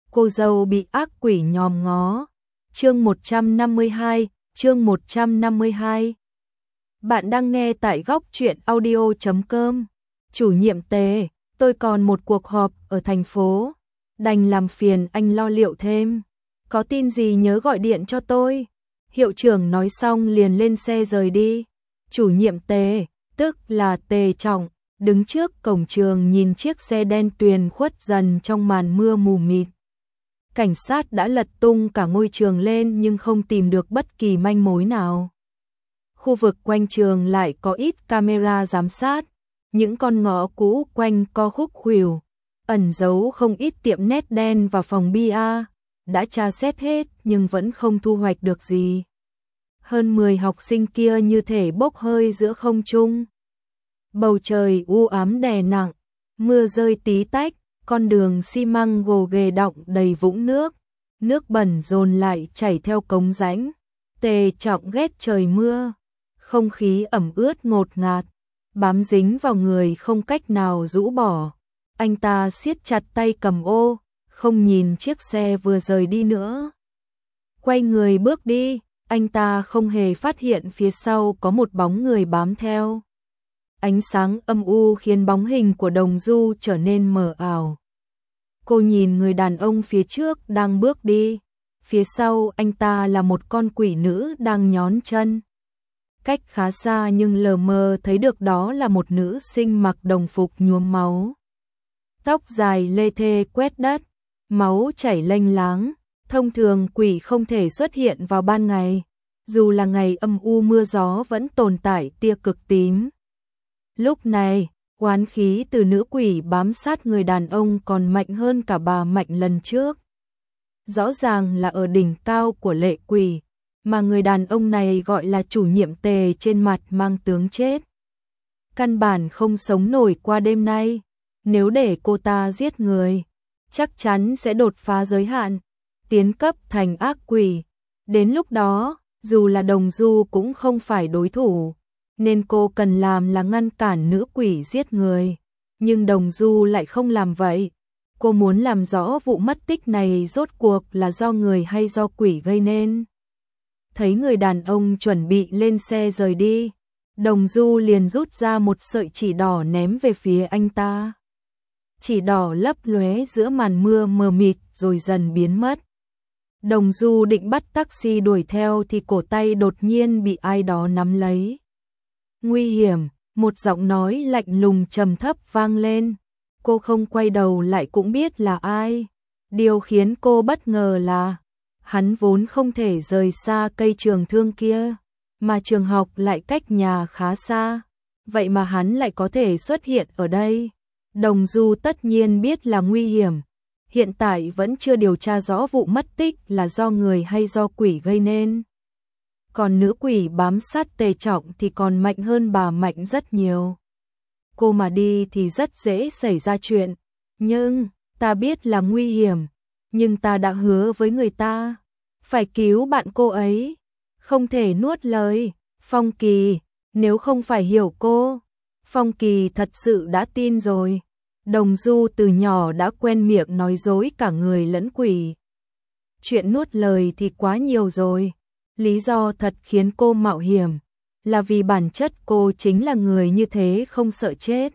cô dâu bị ác quỷ nhòm ngó. Chương 152, chương 152. Bạn đang nghe tại góc truyện audio.com. Chủ nhiệm Tề, tôi còn một cuộc họp ở thành phố, đành làm phiền anh lo liệu thêm. Có tin gì nhớ gọi điện cho tôi. Hiệu trưởng nói xong liền lên xe rời đi. Chủ nhiệm Tề, tức là Tề Trọng, đứng trước cổng trường nhìn chiếc xe đen tuyền khuất dần trong màn mưa mù mịt. Cảnh sát đã lật tung cả ngôi trường lên nhưng không tìm được bất kỳ manh mối nào. Khu vực quanh trường lại có ít camera giám sát, những con ngõ cũ quanh co khúc khuỷu, ẩn giấu không ít tiệm nét đen và phòng bia, đã tra xét hết nhưng vẫn không thu hoạch được gì. Hơn 10 học sinh kia như thể bốc hơi giữa không trung. Bầu trời u ám đè nặng, mưa rơi tí tách, con đường xi măng gồ ghề đọng đầy vũng nước, nước bẩn dồn lại chảy theo cống rãnh. Tề Trọng ghét trời mưa, không khí ẩm ướt ngột ngạt, bám dính vào người không cách nào rũ bỏ. Anh ta siết chặt tay cầm ô, không nhìn chiếc xe vừa rời đi nữa. Quay người bước đi, anh ta không hề phát hiện phía sau có một bóng người bám theo. Ánh sáng âm u khiến bóng hình của Đồng Du trở nên mờ ảo. Cô nhìn người đàn ông phía trước đang bước đi, phía sau anh ta là một con quỷ nữ đang nhón chân. Cách khá xa nhưng lờ mờ thấy được đó là một nữ sinh mặc đồng phục nhuốm máu. Tóc dài lê thê quét đất, máu chảy lênh láng, thông thường quỷ không thể xuất hiện vào ban ngày, dù là ngày âm u mưa gió vẫn tồn tại tia cực tím. Lúc này, oán khí từ nữ quỷ bám sát người đàn ông còn mạnh hơn cả bà Mạnh lần trước. Rõ ràng là ở đỉnh cao của lệ quỷ, mà người đàn ông này gọi là chủ nhiệm Tề trên mặt mang tướng chết. Căn bản không sống nổi qua đêm nay, nếu để cô ta giết người, chắc chắn sẽ đột phá giới hạn, tiến cấp thành ác quỷ. Đến lúc đó, dù là Đồng Du cũng không phải đối thủ, nên cô cần làm là ngăn cản nữ quỷ giết người. Nhưng Đồng Du lại không làm vậy. Cô muốn làm rõ vụ mất tích này rốt cuộc là do người hay do quỷ gây nên. Thấy người đàn ông chuẩn bị lên xe rời đi, Đồng Du liền rút ra một sợi chỉ đỏ ném về phía anh ta. Chỉ đỏ lấp lóe giữa màn mưa mờ mịt rồi dần biến mất. Đồng Du định bắt taxi đuổi theo thì cổ tay đột nhiên bị ai đó nắm lấy. Nguy hiểm, một giọng nói lạnh lùng trầm thấp vang lên. Cô không quay đầu lại cũng biết là ai. Điều khiến cô bất ngờ là hắn vốn không thể rời xa cây trường thương kia, mà trường học lại cách nhà khá xa. Vậy mà hắn lại có thể xuất hiện ở đây. Đồng Du tất nhiên biết là nguy hiểm. Hiện tại vẫn chưa điều tra rõ vụ mất tích là do người hay do quỷ gây nên. Còn nữ quỷ bám sát Tề Trọng thì còn mạnh hơn bà Mạnh rất nhiều. Cô mà đi thì rất dễ xảy ra chuyện. Nhưng, ta biết là nguy hiểm. Nhưng ta đã hứa với người ta. Phải cứu bạn cô ấy. Không thể nuốt lời. Phong Kỳ, nếu không phải hiểu cô. Phong Kỳ thật sự đã tin rồi. Đồng Du từ nhỏ đã quen miệng nói dối cả người lẫn quỷ. Chuyện nuốt lời thì quá nhiều rồi. Lý do thật khiến cô mạo hiểm là vì bản chất cô chính là người như thế không sợ chết.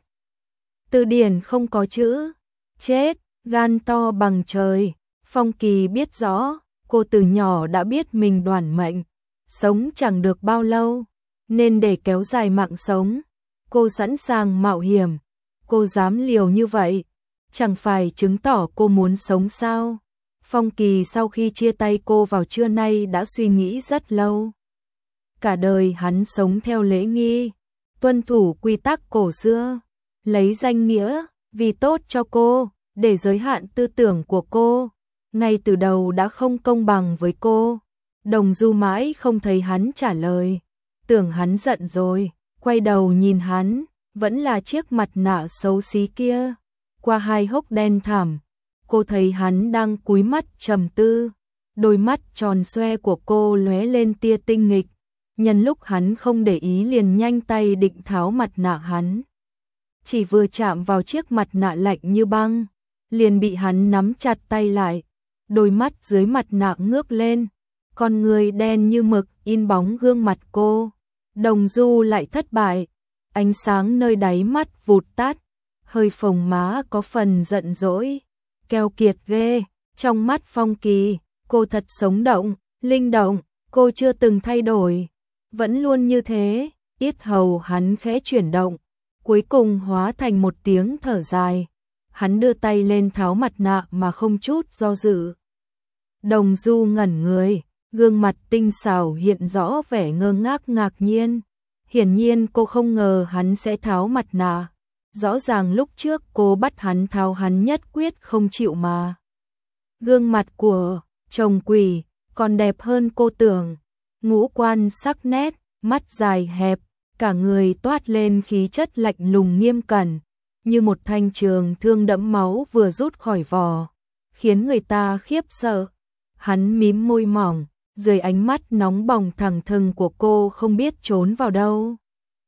Từ điển không có chữ chết, gan to bằng trời. Phong Kỳ biết rõ, cô từ nhỏ đã biết mình đoản mệnh, sống chẳng được bao lâu, nên để kéo dài mạng sống, cô sẵn sàng mạo hiểm. Cô dám liều như vậy, chẳng phải chứng tỏ cô muốn sống sao? Phong Kỳ sau khi chia tay cô vào trưa nay đã suy nghĩ rất lâu. Cả đời hắn sống theo lễ nghi, tuân thủ quy tắc cổ xưa, lấy danh nghĩa, vì tốt cho cô, để giới hạn tư tưởng của cô. Ngay từ đầu đã không công bằng với cô. Đồng Du mãi không thấy hắn trả lời. Tưởng hắn giận rồi, quay đầu nhìn hắn, vẫn là chiếc mặt nạ xấu xí kia. Qua hai hốc đen thẳm, cô thấy hắn đang cúi mắt trầm tư. Đôi mắt tròn xoe của cô lóe lên tia tinh nghịch. Nhân lúc hắn không để ý liền nhanh tay định tháo mặt nạ hắn. Chỉ vừa chạm vào chiếc mặt nạ lạnh như băng, liền bị hắn nắm chặt tay lại. đôi mắt dưới mặt nạ ngước lên, con người đen như mực in bóng gương mặt cô. Đồng Du lại thất bại, ánh sáng nơi đáy mắt vụt tắt, hơi phồng má có phần giận dỗi, keo kiệt ghê. Trong mắt Phong Kỳ, cô thật sống động, linh động, cô chưa từng thay đổi, vẫn luôn như thế. Yết hầu hắn khẽ chuyển động, cuối cùng hóa thành một tiếng thở dài. Hắn đưa tay lên tháo mặt nạ mà không chút do dự. Đồng Du ngẩn người, gương mặt tinh xảo hiện rõ vẻ ngơ ngác ngạc nhiên. Hiển nhiên cô không ngờ hắn sẽ tháo mặt nạ. Rõ ràng lúc trước cô bắt hắn tháo hắn nhất quyết không chịu mà. Gương mặt của chồng quỷ còn đẹp hơn cô tưởng. Ngũ quan sắc nét, mắt dài hẹp, cả người toát lên khí chất lạnh lùng nghiêm cẩn, như một thanh trường thương đẫm máu vừa rút khỏi vỏ, khiến người ta khiếp sợ. Hắn mím môi mỏng, dưới ánh mắt nóng bỏng thẳng thừng của cô không biết trốn vào đâu.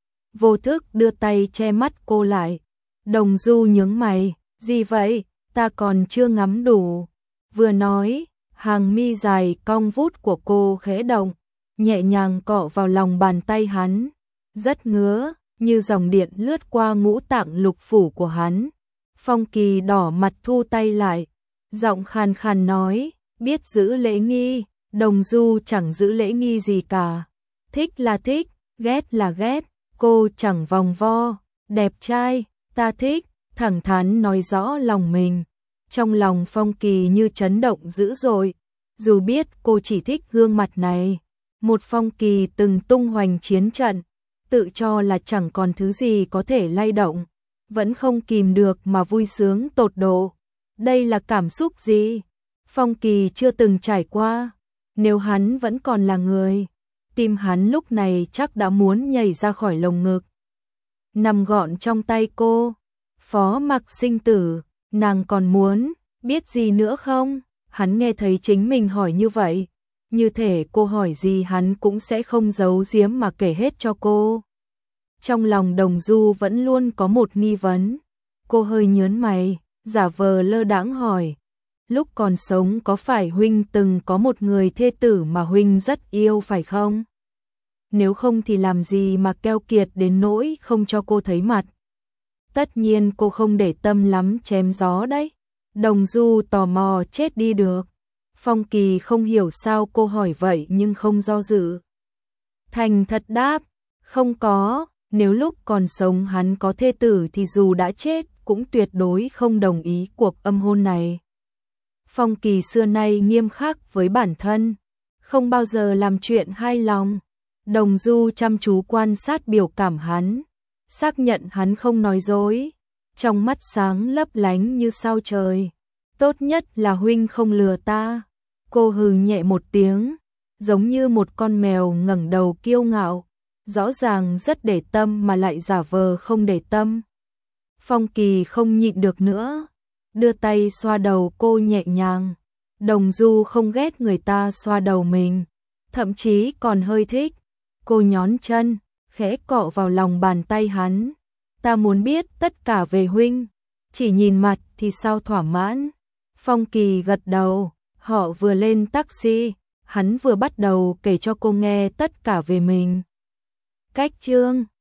Vô thức đưa tay che mắt cô lại. Đồng Du nhướng mày, gì vậy, ta còn chưa ngắm đủ. Vừa nói, hàng mi dài cong vút của cô khẽ động, nhẹ nhàng cọ vào lòng bàn tay hắn, rất ngứa, như dòng điện lướt qua ngũ tạng lục phủ của hắn. Phong Kỳ đỏ mặt thu tay lại, giọng khàn khàn nói, biết giữ lễ nghi. Đồng Du chẳng giữ lễ nghi gì cả, thích là thích, ghét là ghét, cô chẳng vòng vo, đẹp trai, ta thích, thẳng thắn nói rõ lòng mình. Trong lòng Phong Kỳ như chấn động dữ dội, dù biết cô chỉ thích gương mặt này. Một Phong Kỳ từng tung hoành chiến trận, tự cho là chẳng còn thứ gì có thể lay động, vẫn không kìm được mà vui sướng tột độ. Đây là cảm xúc gì? Phong Kỳ chưa từng trải qua. Nếu hắn vẫn còn là người, tim hắn lúc này chắc đã muốn nhảy ra khỏi lồng ngực. Nằm gọn trong tay cô, phó mặc sinh tử, nàng còn muốn biết gì nữa không? Hắn nghe thấy chính mình hỏi như vậy, như thể cô hỏi gì hắn cũng sẽ không giấu giếm mà kể hết cho cô. Trong lòng Đồng Du vẫn luôn có một nghi vấn, cô hơi nhớn mày, giả vờ lơ đãng hỏi, lúc còn sống có phải huynh từng có một người thê tử mà huynh rất yêu phải không? Nếu không thì làm gì mà keo kiệt đến nỗi không cho cô thấy mặt? Tất nhiên cô không để tâm lắm chém gió đấy. Đồng Du tò mò chết đi được. Phong Kỳ không hiểu sao cô hỏi vậy nhưng không do dự. Thành thật đáp, không có, nếu lúc còn sống hắn có thê tử thì dù đã chết cũng tuyệt đối không đồng ý cuộc âm hôn này. Phong Kỳ xưa nay nghiêm khắc với bản thân, không bao giờ làm chuyện hai lòng. Đồng Du chăm chú quan sát biểu cảm hắn, xác nhận hắn không nói dối, trong mắt sáng lấp lánh như sao trời. Tốt nhất là huynh không lừa ta. Cô hừ nhẹ một tiếng, giống như một con mèo ngẩng đầu kiêu ngạo, rõ ràng rất để tâm mà lại giả vờ không để tâm. Phong Kỳ không nhịn được nữa, đưa tay xoa đầu cô nhẹ nhàng. Đồng Du không ghét người ta xoa đầu mình, thậm chí còn hơi thích. Cô nhón chân, khẽ cọ vào lòng bàn tay hắn. Ta muốn biết tất cả về huynh, chỉ nhìn mặt thì sao thỏa mãn. Phong Kỳ gật đầu, họ vừa lên taxi, hắn vừa bắt đầu kể cho cô nghe tất cả về mình. Cách chương